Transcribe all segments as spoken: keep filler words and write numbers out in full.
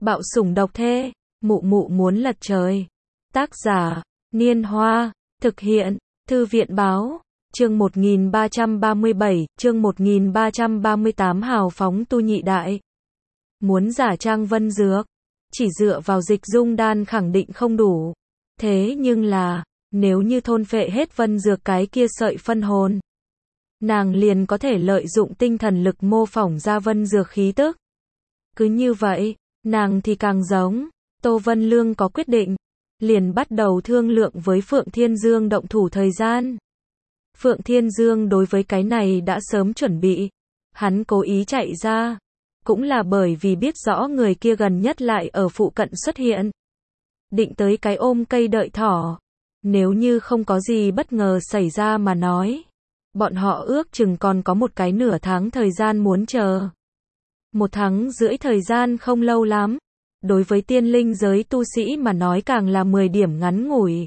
Bạo sủng độc thê, mụ mụ muốn lật trời. Tác giả, Niên Hoa, thực hiện, Thư viện Báo, chương một nghìn ba trăm ba mươi bảy, chương một nghìn ba trăm ba mươi tám hào phóng tu nhị đại. Muốn giả trang Vân Dược, chỉ dựa vào dịch dung đan khẳng định không đủ. Thế nhưng là, nếu như thôn phệ hết Vân Dược cái kia sợi phân hồn, nàng liền có thể lợi dụng tinh thần lực mô phỏng ra Vân Dược khí tức. Cứ như vậy, nàng thì càng giống. Tô Vân Lương có quyết định, liền bắt đầu thương lượng với Phượng Thiên Dương động thủ thời gian. Phượng Thiên Dương đối với cái này đã sớm chuẩn bị, hắn cố ý chạy ra, cũng là bởi vì biết rõ người kia gần nhất lại ở phụ cận xuất hiện. Định tới cái ôm cây đợi thỏ, nếu như không có gì bất ngờ xảy ra mà nói, bọn họ ước chừng còn có một cái nửa tháng thời gian muốn chờ. Một tháng rưỡi thời gian không lâu lắm, đối với tiên linh giới tu sĩ mà nói càng là mười điểm ngắn ngủi.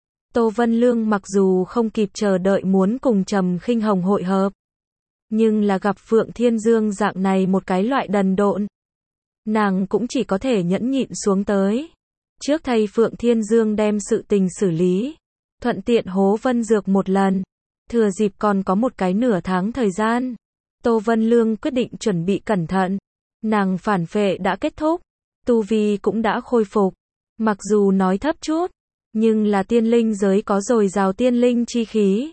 Tô Vân Lương mặc dù không kịp chờ đợi muốn cùng Trầm Khinh Hồng hội hợp, nhưng là gặp Phượng Thiên Dương dạng này một cái loại đần độn, nàng cũng chỉ có thể nhẫn nhịn xuống tới. Trước thay Phượng Thiên Dương đem sự tình xử lý, thuận tiện hố Vân Dược một lần, thừa dịp còn có một cái nửa tháng thời gian. Tô Vân Lương quyết định chuẩn bị cẩn thận, nàng phản phệ đã kết thúc, tu vi cũng đã khôi phục, mặc dù nói thấp chút, nhưng là tiên linh giới có dồi dào tiên linh chi khí.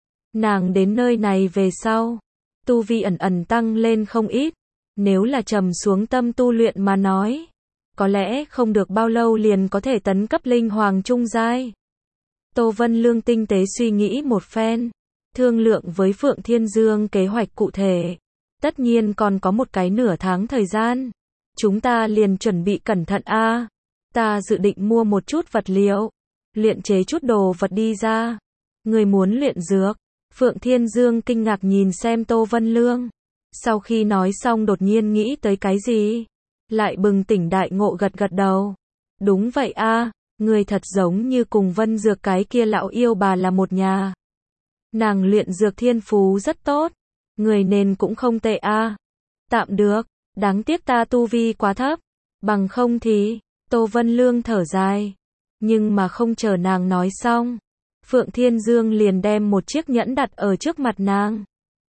Nàng đến nơi này về sau, tu vi ẩn ẩn tăng lên không ít, nếu là trầm xuống tâm tu luyện mà nói, có lẽ không được bao lâu liền có thể tấn cấp linh hoàng trung giai. Tô Vân Lương tinh tế suy nghĩ một phen, thương lượng với Phượng Thiên Dương kế hoạch cụ thể. Tất nhiên còn có một cái nửa tháng thời gian, chúng ta liền chuẩn bị cẩn thận a. À, ta dự định mua một chút vật liệu, luyện chế chút đồ vật đi ra. Người muốn luyện dược? Phượng Thiên Dương kinh ngạc nhìn xem Tô Vân Lương. Sau khi nói xong đột nhiên nghĩ tới cái gì, lại bừng tỉnh đại ngộ gật gật đầu. Đúng vậy a, à, người thật giống như cùng Vân Dược cái kia lão yêu bà là một nhà. Nàng luyện dược thiên phú rất tốt, người nên cũng không tệ a. À. Tạm được, đáng tiếc ta tu vi quá thấp, bằng không thì, Tô Vân Lương thở dài. Nhưng mà không chờ nàng nói xong, Phượng Thiên Dương liền đem một chiếc nhẫn đặt ở trước mặt nàng.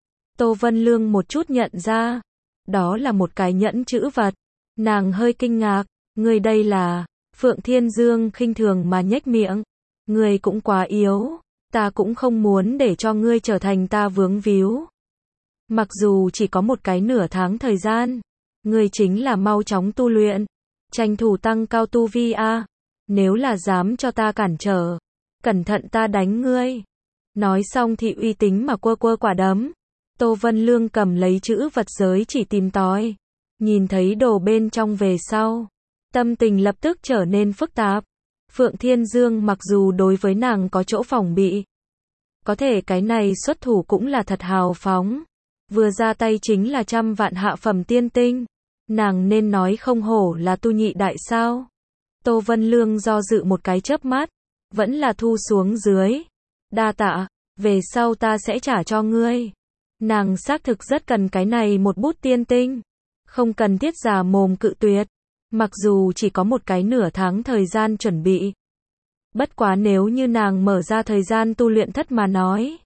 Tô Vân Lương một chút nhận ra, đó là một cái nhẫn trữ vật. Nàng hơi kinh ngạc, người đây là... Phượng Thiên Dương khinh thường mà nhếch miệng, người cũng quá yếu, ta cũng không muốn để cho ngươi trở thành ta vướng víu. Mặc dù chỉ có một cái nửa tháng thời gian, ngươi chính là mau chóng tu luyện, tranh thủ tăng cao tu vi a. À. Nếu là dám cho ta cản trở, cẩn thận ta đánh ngươi. Nói xong thì uy tín mà quơ quơ quả đấm. Tô Vân Lương cầm lấy chữ vật giới chỉ tìm tòi, nhìn thấy đồ bên trong về sau, tâm tình lập tức trở nên phức tạp. Phượng Thiên Dương mặc dù đối với nàng có chỗ phòng bị, có thể cái này xuất thủ cũng là thật hào phóng. Vừa ra tay chính là trăm vạn hạ phẩm tiên tinh. Nàng nên nói không hổ là tu nhị đại sao? Tô Vân Lương do dự một cái chớp mắt, vẫn là thu xuống dưới. Đa tạ, về sau ta sẽ trả cho ngươi. Nàng xác thực rất cần cái này một bút tiên tinh, không cần thiết già mồm cự tuyệt. Mặc dù chỉ có một cái nửa tháng thời gian chuẩn bị. Bất quá nếu như nàng mở ra thời gian tu luyện thất mà nói,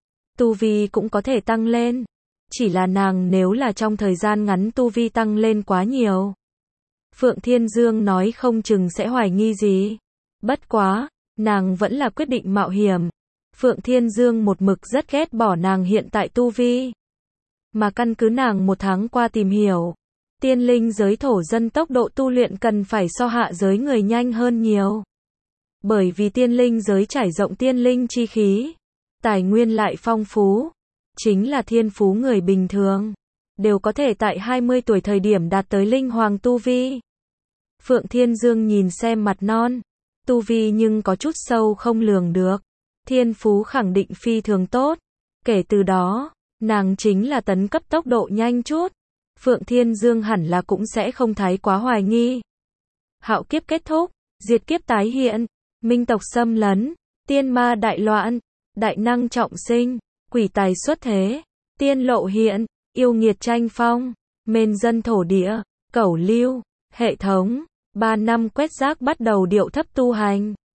tu vi cũng có thể tăng lên. Chỉ là nàng nếu là trong thời gian ngắn tu vi tăng lên quá nhiều, Phượng Thiên Dương nói không chừng sẽ hoài nghi gì. Bất quá, nàng vẫn là quyết định mạo hiểm. Phượng Thiên Dương một mực rất ghét bỏ nàng hiện tại tu vi. Mà căn cứ nàng một tháng qua tìm hiểu, tiên linh giới thổ dân tốc độ tu luyện cần phải so hạ giới người nhanh hơn nhiều. Bởi vì tiên linh giới trải rộng tiên linh chi khí, tài nguyên lại phong phú, chính là thiên phú người bình thường, đều có thể tại hai mươi tuổi thời điểm đạt tới linh hoàng tu vi. Phượng Thiên Dương nhìn xem mặt non, tu vi nhưng có chút sâu không lường được, thiên phú khẳng định phi thường tốt. Kể từ đó, nàng chính là tấn cấp tốc độ nhanh chút. Phượng Thiên Dương hẳn là cũng sẽ không thái quá hoài nghi. Hạo kiếp kết thúc, diệt kiếp tái hiện, minh tộc xâm lấn, tiên ma đại loạn, đại năng trọng sinh, quỷ tài xuất thế, tiên lộ hiện, yêu nghiệt tranh phong, mên dân thổ địa, cẩu lưu, Hệ thống. ba năm quét rác bắt đầu điệu thấp tu hành.